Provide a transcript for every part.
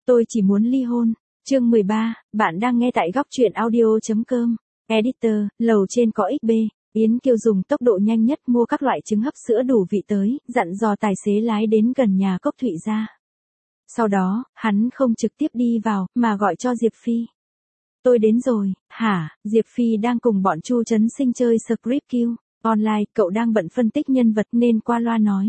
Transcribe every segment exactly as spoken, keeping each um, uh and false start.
Tôi chỉ muốn ly hôn. Chương mười ba, bạn đang nghe tại góc truyện audio.com. Editor, lầu trên có ích bê. Yến Kiêu dùng tốc độ nhanh nhất mua các loại trứng hấp sữa đủ vị tới, dặn dò tài xế lái đến gần nhà Cốc Thụy gia. Sau đó, hắn không trực tiếp đi vào, mà gọi cho Diệp Phi. Tôi đến rồi. Hả? Diệp Phi đang cùng bọn Chu Trấn Sinh chơi Script Online, cậu đang bận phân tích nhân vật nên qua loa nói.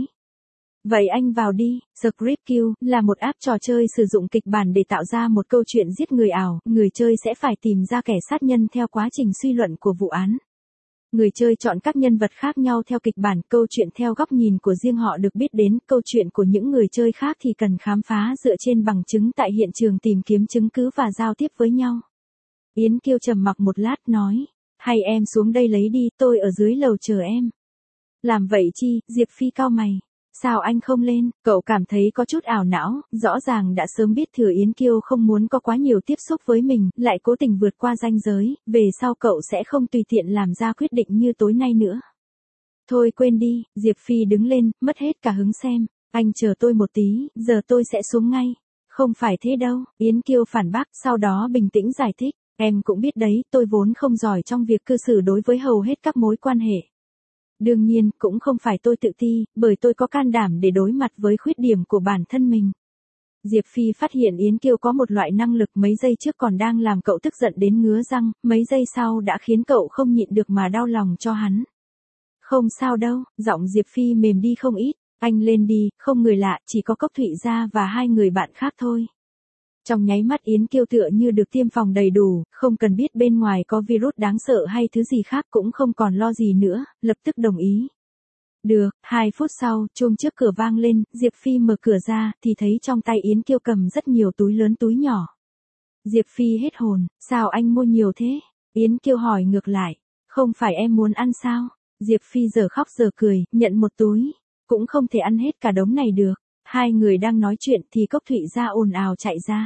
Vậy anh vào đi. Script là một app trò chơi sử dụng kịch bản để tạo ra một câu chuyện giết người ảo, người chơi sẽ phải tìm ra kẻ sát nhân theo quá trình suy luận của vụ án. Người chơi chọn các nhân vật khác nhau theo kịch bản, câu chuyện theo góc nhìn của riêng họ được biết đến, câu chuyện của những người chơi khác thì cần khám phá dựa trên bằng chứng tại hiện trường, tìm kiếm chứng cứ và giao tiếp với nhau. Yến Kiêu trầm mặc một lát nói, hay em xuống đây lấy đi, tôi ở dưới lầu chờ em. Làm vậy chi? Diệp Phi cau mày. Sao anh không lên? Cậu cảm thấy có chút ảo não, rõ ràng đã sớm biết thừa Yến Kiêu không muốn có quá nhiều tiếp xúc với mình, lại cố tình vượt qua ranh giới, về sau cậu sẽ không tùy tiện làm ra quyết định như tối nay nữa. Thôi quên đi. Diệp Phi đứng lên, mất hết cả hứng xem. Anh chờ tôi một tí, giờ tôi sẽ xuống ngay. Không phải thế đâu. Yến Kiêu phản bác, sau đó bình tĩnh giải thích. Em cũng biết đấy, tôi vốn không giỏi trong việc cư xử đối với hầu hết các mối quan hệ. Đương nhiên, cũng không phải tôi tự ti, bởi tôi có can đảm để đối mặt với khuyết điểm của bản thân mình. Diệp Phi phát hiện Yến Kiêu có một loại năng lực mấy giây trước còn đang làm cậu tức giận đến ngứa răng, mấy giây sau đã khiến cậu không nhịn được mà đau lòng cho hắn. Không sao đâu. Giọng Diệp Phi mềm đi không ít. Anh lên đi, không người lạ, chỉ có Cốc Thụy gia và hai người bạn khác thôi. Trong nháy mắt Yến Kiêu tựa như được tiêm phòng đầy đủ, không cần biết bên ngoài có virus đáng sợ hay thứ gì khác, cũng không còn lo gì nữa, lập tức đồng ý. Được. Hai phút sau, chuông trước cửa vang lên, Diệp Phi mở cửa ra, thì thấy trong tay Yến Kiêu cầm rất nhiều túi lớn túi nhỏ. Diệp Phi hết hồn, sao anh mua nhiều thế? Yến Kiêu hỏi ngược lại, không phải em muốn ăn sao? Diệp Phi giờ khóc giờ cười, nhận một túi, cũng không thể ăn hết cả đống này được. Hai người đang nói chuyện thì Cốc Thụy gia ồn ào chạy ra.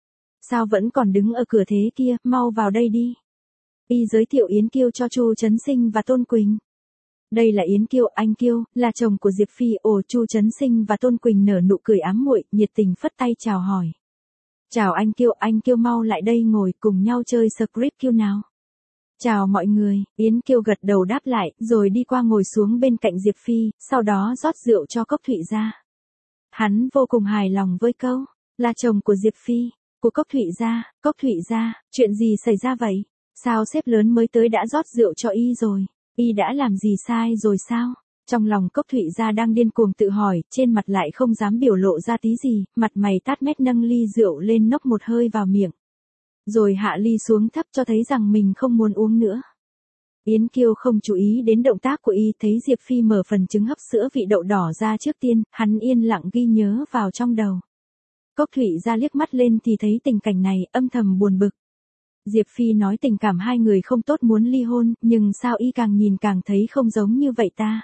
Sao vẫn còn đứng ở cửa thế kia, mau vào đây đi. Y giới thiệu Yến Kiêu cho Chu Trấn Sinh và Tôn Quỳnh. Đây là Yến Kiêu, anh Kiêu, là chồng của Diệp Phi. Ồ. Chu Trấn Sinh và Tôn Quỳnh nở nụ cười ám muội, nhiệt tình phất tay chào hỏi. Chào anh Kiêu, anh Kiêu mau lại đây ngồi cùng nhau chơi Script nào. Chào mọi người. Yến Kiêu gật đầu đáp lại, rồi đi qua ngồi xuống bên cạnh Diệp Phi, sau đó rót rượu cho Cốc Thụy gia. Hắn vô cùng hài lòng với câu, là chồng của Diệp Phi, của Cốc Thụy gia. Cốc Thụy gia, chuyện gì xảy ra vậy? Sao sếp lớn mới tới đã rót rượu cho y rồi? Y đã làm gì sai rồi sao? Trong lòng Cốc Thụy gia đang điên cuồng tự hỏi, trên mặt lại không dám biểu lộ ra tí gì, mặt mày tát mét nâng ly rượu lên nốc một hơi vào miệng. Rồi hạ ly xuống thấp cho thấy rằng mình không muốn uống nữa. Yến Kiêu không chú ý đến động tác của y, thấy Diệp Phi mở phần trứng hấp sữa vị đậu đỏ ra trước tiên, hắn yên lặng ghi nhớ vào trong đầu. Cốc Thụy gia liếc mắt lên thì thấy tình cảnh này, âm thầm buồn bực. Diệp Phi nói tình cảm hai người không tốt, muốn ly hôn, nhưng sao y càng nhìn càng thấy không giống như vậy ta.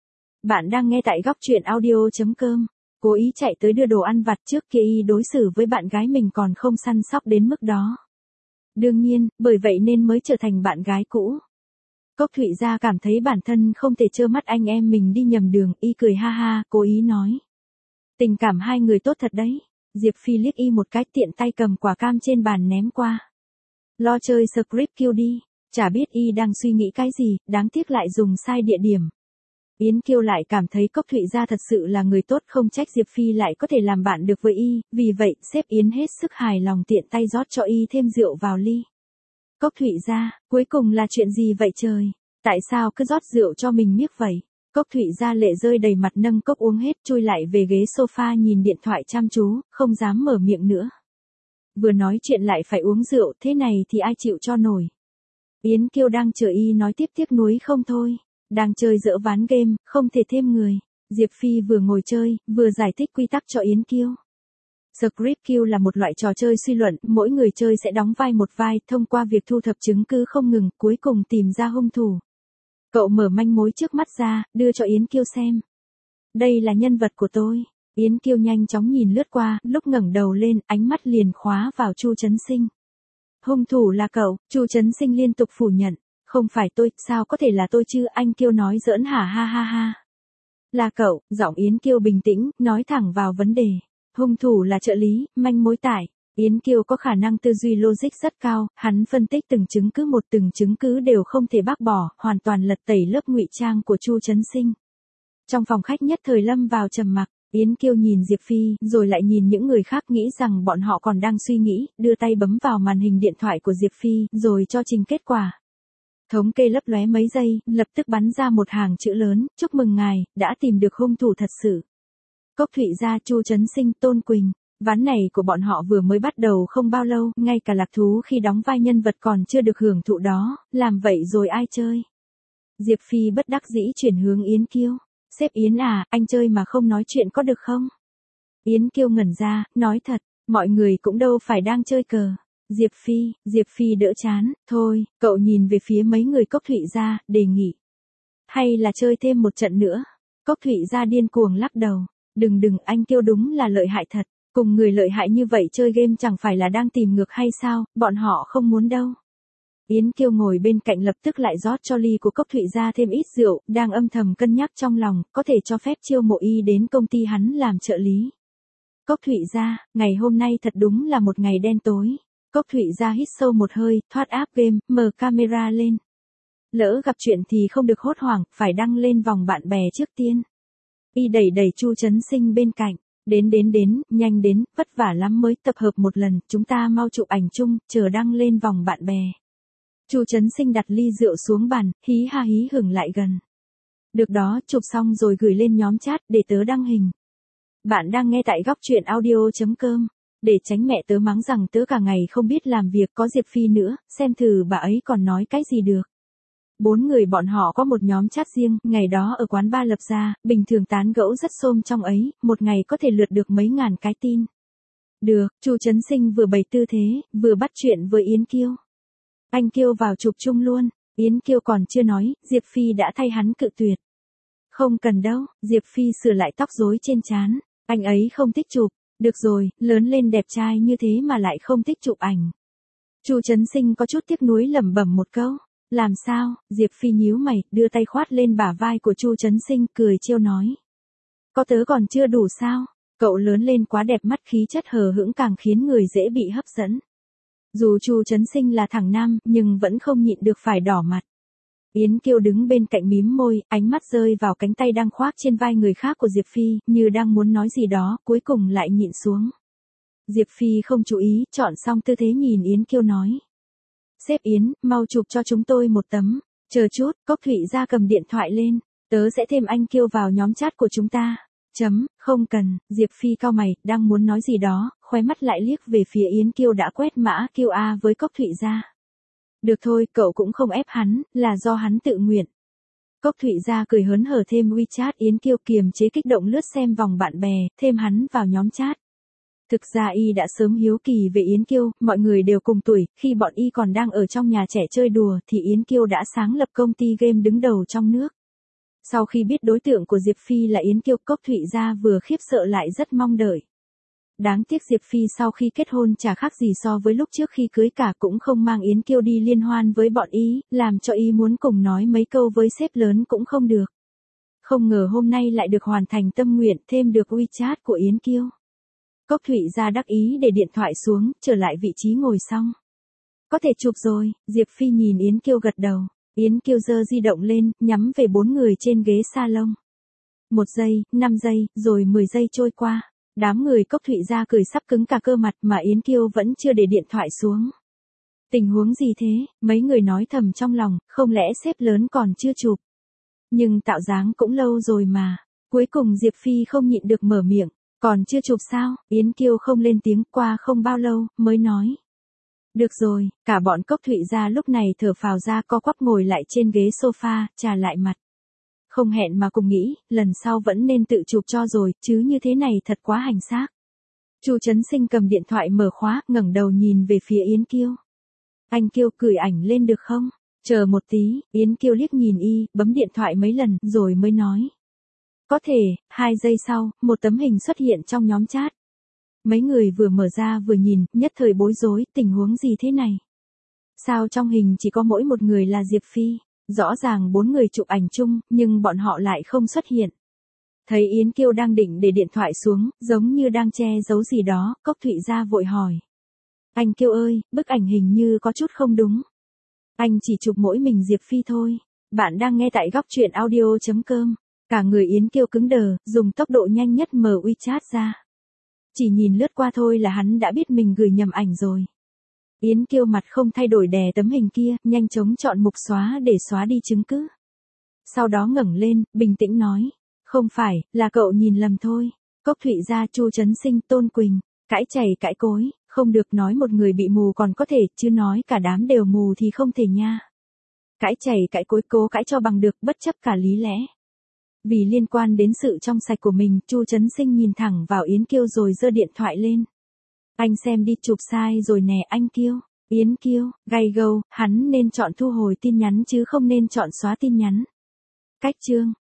Bạn đang nghe tại góc truyện audio.com. Cố ý chạy tới đưa đồ ăn vặt, trước kia y đối xử với bạn gái mình còn không săn sóc đến mức đó. Đương nhiên, bởi vậy nên mới trở thành bạn gái cũ. Cốc Thụy gia cảm thấy bản thân không thể trơ mắt anh em mình đi nhầm đường, y cười ha ha, cố ý nói. Tình cảm hai người tốt thật đấy. Diệp Phi liếc y một cái, tiện tay cầm quả cam trên bàn ném qua. Lo chơi Script đi. Chả biết y đang suy nghĩ cái gì, đáng tiếc lại dùng sai địa điểm. Yến Kiêu lại cảm thấy Cốc Thụy gia thật sự là người tốt, không trách Diệp Phi lại có thể làm bạn được với y, vì vậy, sếp Yến hết sức hài lòng tiện tay rót cho y thêm rượu vào ly. Cốc Thụy gia, cuối cùng là chuyện gì vậy trời? Tại sao cứ rót rượu cho mình miếc vậy? Cốc Thụy gia lệ rơi đầy mặt, nâng cốc uống hết, chui lại về ghế sofa nhìn điện thoại chăm chú, không dám mở miệng nữa. Vừa nói chuyện lại phải uống rượu, thế này thì ai chịu cho nổi. Yến Kiêu đang chờ y nói tiếp, tiếc nuối không thôi. Đang chơi dỡ ván game, không thể thêm người. Diệp Phi vừa ngồi chơi, vừa giải thích quy tắc cho Yến Kiêu. Script là một loại trò chơi suy luận, mỗi người chơi sẽ đóng vai một vai, thông qua việc thu thập chứng cứ không ngừng, cuối cùng tìm ra hung thủ. Cậu mở manh mối trước mắt ra, đưa cho Yến Kiêu xem. Đây là nhân vật của tôi. Yến Kiêu nhanh chóng nhìn lướt qua, lúc ngẩng đầu lên, ánh mắt liền khóa vào Chu Trấn Sinh. Hung thủ là cậu? Chu Trấn Sinh liên tục phủ nhận. Không phải tôi, sao có thể là tôi chứ, anh Kiêu nói giỡn hả, ha ha ha. Là cậu. Giọng Yến Kiêu bình tĩnh, nói thẳng vào vấn đề. Hung thủ là trợ lý, manh mối tải. Yến Kiêu có khả năng tư duy logic rất cao, hắn phân tích từng chứng cứ một từng chứng cứ đều không thể bác bỏ, hoàn toàn lật tẩy lớp ngụy trang của Chu Chấn Sinh. Trong phòng khách nhất thời lâm vào trầm mặc, Yến Kiêu nhìn Diệp Phi, rồi lại nhìn những người khác nghĩ rằng bọn họ còn đang suy nghĩ, đưa tay bấm vào màn hình điện thoại của Diệp Phi, rồi cho trình kết quả. Thống kê lấp lóe mấy giây, lập tức bắn ra một hàng chữ lớn, chúc mừng ngài, đã tìm được hung thủ thật sự. Cốc Thụy Gia, Chu Chấn Sinh, Tôn Quỳnh. Ván này của bọn họ vừa mới bắt đầu không bao lâu, ngay cả lạc thú khi đóng vai nhân vật còn chưa được hưởng thụ đó, làm vậy rồi ai chơi. Diệp Phi bất đắc dĩ chuyển hướng Yến Kiêu. Sếp Yến à, anh chơi mà không nói chuyện có được không? Yến Kiêu ngẩn ra, nói thật, mọi người cũng đâu phải đang chơi cờ. Diệp Phi, Diệp Phi đỡ chán, thôi, cậu nhìn về phía mấy người Cốc Thụy Gia, đề nghị. Hay là chơi thêm một trận nữa? Cốc Thụy Gia điên cuồng lắc đầu. Đừng đừng, anh Kiêu đúng là lợi hại thật. Cùng người lợi hại như vậy chơi game chẳng phải là đang tìm ngược hay sao, bọn họ không muốn đâu. Yến Kiêu ngồi bên cạnh lập tức lại rót cho ly của Cốc Thụy Gia thêm ít rượu, đang âm thầm cân nhắc trong lòng, có thể cho phép chiêu mộ y đến công ty hắn làm trợ lý. Cốc Thụy Gia, ngày hôm nay thật đúng là một ngày đen tối. Cốc Thụy Gia hít sâu một hơi, thoát app game, mở camera lên. Lỡ gặp chuyện thì không được hốt hoảng, phải đăng lên vòng bạn bè trước tiên. Y đẩy đẩy Chu Chấn Sinh bên cạnh. Đến đến đến, nhanh đến, vất vả lắm mới tập hợp một lần, chúng ta mau chụp ảnh chung, chờ đăng lên vòng bạn bè. Chu Chấn Sinh đặt ly rượu xuống bàn, hí ha hí hửng lại gần. Được đó, chụp xong rồi gửi lên nhóm chat để tớ đăng hình. Bạn đang nghe tại góc truyện audio chấm com. Để tránh mẹ tớ mắng rằng tớ cả ngày không biết làm việc có Diệp Phi nữa, xem thử bà ấy còn nói cái gì được. Bốn người bọn họ có một nhóm chat riêng, ngày đó ở quán bar lập ra, bình thường tán gẫu rất xôm trong ấy, một ngày có thể lượt được mấy ngàn cái tin. Được, Chu Chấn Sinh vừa bày tư thế, vừa bắt chuyện với Yến Kiêu. Anh Kiêu vào chụp chung luôn, Yến Kiêu còn chưa nói, Diệp Phi đã thay hắn cự tuyệt. Không cần đâu, Diệp Phi sửa lại tóc rối trên trán, anh ấy không thích chụp, được rồi, lớn lên đẹp trai như thế mà lại không thích chụp ảnh. Chu Chấn Sinh có chút tiếc nuối lẩm bẩm một câu. Làm sao? Diệp Phi nhíu mày, đưa tay khoát lên bả vai của Chu Chấn Sinh, cười trêu nói. Có tớ còn chưa đủ sao? Cậu lớn lên quá đẹp, mắt khí chất hờ hững càng khiến người dễ bị hấp dẫn. Dù Chu Chấn Sinh là thằng nam, nhưng vẫn không nhịn được phải đỏ mặt. Yến Kiêu đứng bên cạnh mím môi, ánh mắt rơi vào cánh tay đang khoác trên vai người khác của Diệp Phi, như đang muốn nói gì đó, cuối cùng lại nhịn xuống. Diệp Phi không chú ý, chọn xong tư thế nhìn Yến Kiêu nói. Sếp Yến, mau chụp cho chúng tôi một tấm. Chờ chút, Cốc Thụy Gia cầm điện thoại lên. Tớ sẽ thêm anh Kiêu vào nhóm chat của chúng ta. Chấm, không cần, Diệp Phi cau mày, đang muốn nói gì đó, khóe mắt lại liếc về phía Yến Kiêu đã quét mã Q A với Cốc Thụy Gia. Được thôi, cậu cũng không ép hắn, là do hắn tự nguyện. Cốc Thụy Gia cười hớn hở thêm WeChat. Yến Kiêu kiềm chế kích động lướt xem vòng bạn bè, thêm hắn vào nhóm chat. Thực ra y đã sớm hiếu kỳ về Yến Kiêu, mọi người đều cùng tuổi, khi bọn y còn đang ở trong nhà trẻ chơi đùa thì Yến Kiêu đã sáng lập công ty game đứng đầu trong nước. Sau khi biết đối tượng của Diệp Phi là Yến Kiêu, Cốc Thụy Gia vừa khiếp sợ lại rất mong đợi. Đáng tiếc Diệp Phi sau khi kết hôn chả khác gì so với lúc trước khi cưới cả, cũng không mang Yến Kiêu đi liên hoan với bọn y, làm cho y muốn cùng nói mấy câu với sếp lớn cũng không được. Không ngờ hôm nay lại được hoàn thành tâm nguyện, thêm được WeChat của Yến Kiêu. Cốc Thụy Gia đắc ý để điện thoại xuống, trở lại vị trí ngồi xong. Có thể chụp rồi, Diệp Phi nhìn Yến Kiêu gật đầu. Yến Kiêu giơ di động lên, nhắm về bốn người trên ghế salon. Một giây, năm giây, rồi mười giây trôi qua. Đám người Cốc Thụy Gia cười sắp cứng cả cơ mặt mà Yến Kiêu vẫn chưa để điện thoại xuống. Tình huống gì thế? Mấy người nói thầm trong lòng, không lẽ sếp lớn còn chưa chụp. Nhưng tạo dáng cũng lâu rồi mà. Cuối cùng Diệp Phi không nhịn được mở miệng. Còn chưa chụp sao? Yến Kiêu không lên tiếng, qua không bao lâu, mới nói. Được rồi, cả bọn Cốc Thụy Gia lúc này thở phào ra, co quắp ngồi lại trên ghế sofa, trà lại mặt. Không hẹn mà cùng nghĩ, lần sau vẫn nên tự chụp cho rồi, chứ như thế này thật quá hành xác. Chu Chấn Sinh cầm điện thoại mở khóa, ngẩng đầu nhìn về phía Yến Kiêu. Anh Kiêu gửi ảnh lên được không? Chờ một tí, Yến Kiêu liếc nhìn y, bấm điện thoại mấy lần, rồi mới nói. Có thể, hai giây sau, một tấm hình xuất hiện trong nhóm chat. Mấy người vừa mở ra vừa nhìn, nhất thời bối rối, tình huống gì thế này? Sao trong hình chỉ có mỗi một người là Diệp Phi? Rõ ràng bốn người chụp ảnh chung, nhưng bọn họ lại không xuất hiện. Thấy Yến Kiêu đang định để điện thoại xuống, giống như đang che giấu gì đó, Cốc Thụy Gia vội hỏi. Anh Kiêu ơi, bức ảnh hình như có chút không đúng. Anh chỉ chụp mỗi mình Diệp Phi thôi. Bạn đang nghe tại góc truyện audio.com. Cả người Yến Kiêu cứng đờ, dùng tốc độ nhanh nhất mở WeChat ra. Chỉ nhìn lướt qua thôi là hắn đã biết mình gửi nhầm ảnh rồi. Yến Kiêu mặt không thay đổi đè tấm hình kia, nhanh chóng chọn mục xóa để xóa đi chứng cứ. Sau đó ngẩng lên, bình tĩnh nói. Không phải, là cậu nhìn lầm thôi. Cốc Thụy Gia, Chu Trấn Sinh, Tôn Quỳnh, cãi chày cãi cối, không được nói một người bị mù còn có thể, chứ nói cả đám đều mù thì không thể nha. Cãi chày cãi cối cố cãi cho bằng được bất chấp cả lý lẽ. Vì liên quan đến sự trong sạch của mình, Chu Trấn Sinh nhìn thẳng vào Yến Kiêu rồi giơ điện thoại lên. Anh xem đi, chụp sai rồi nè anh Kiêu. Yến Kiêu, gay gâu, hắn nên chọn thu hồi tin nhắn chứ không nên chọn xóa tin nhắn. Cách chương.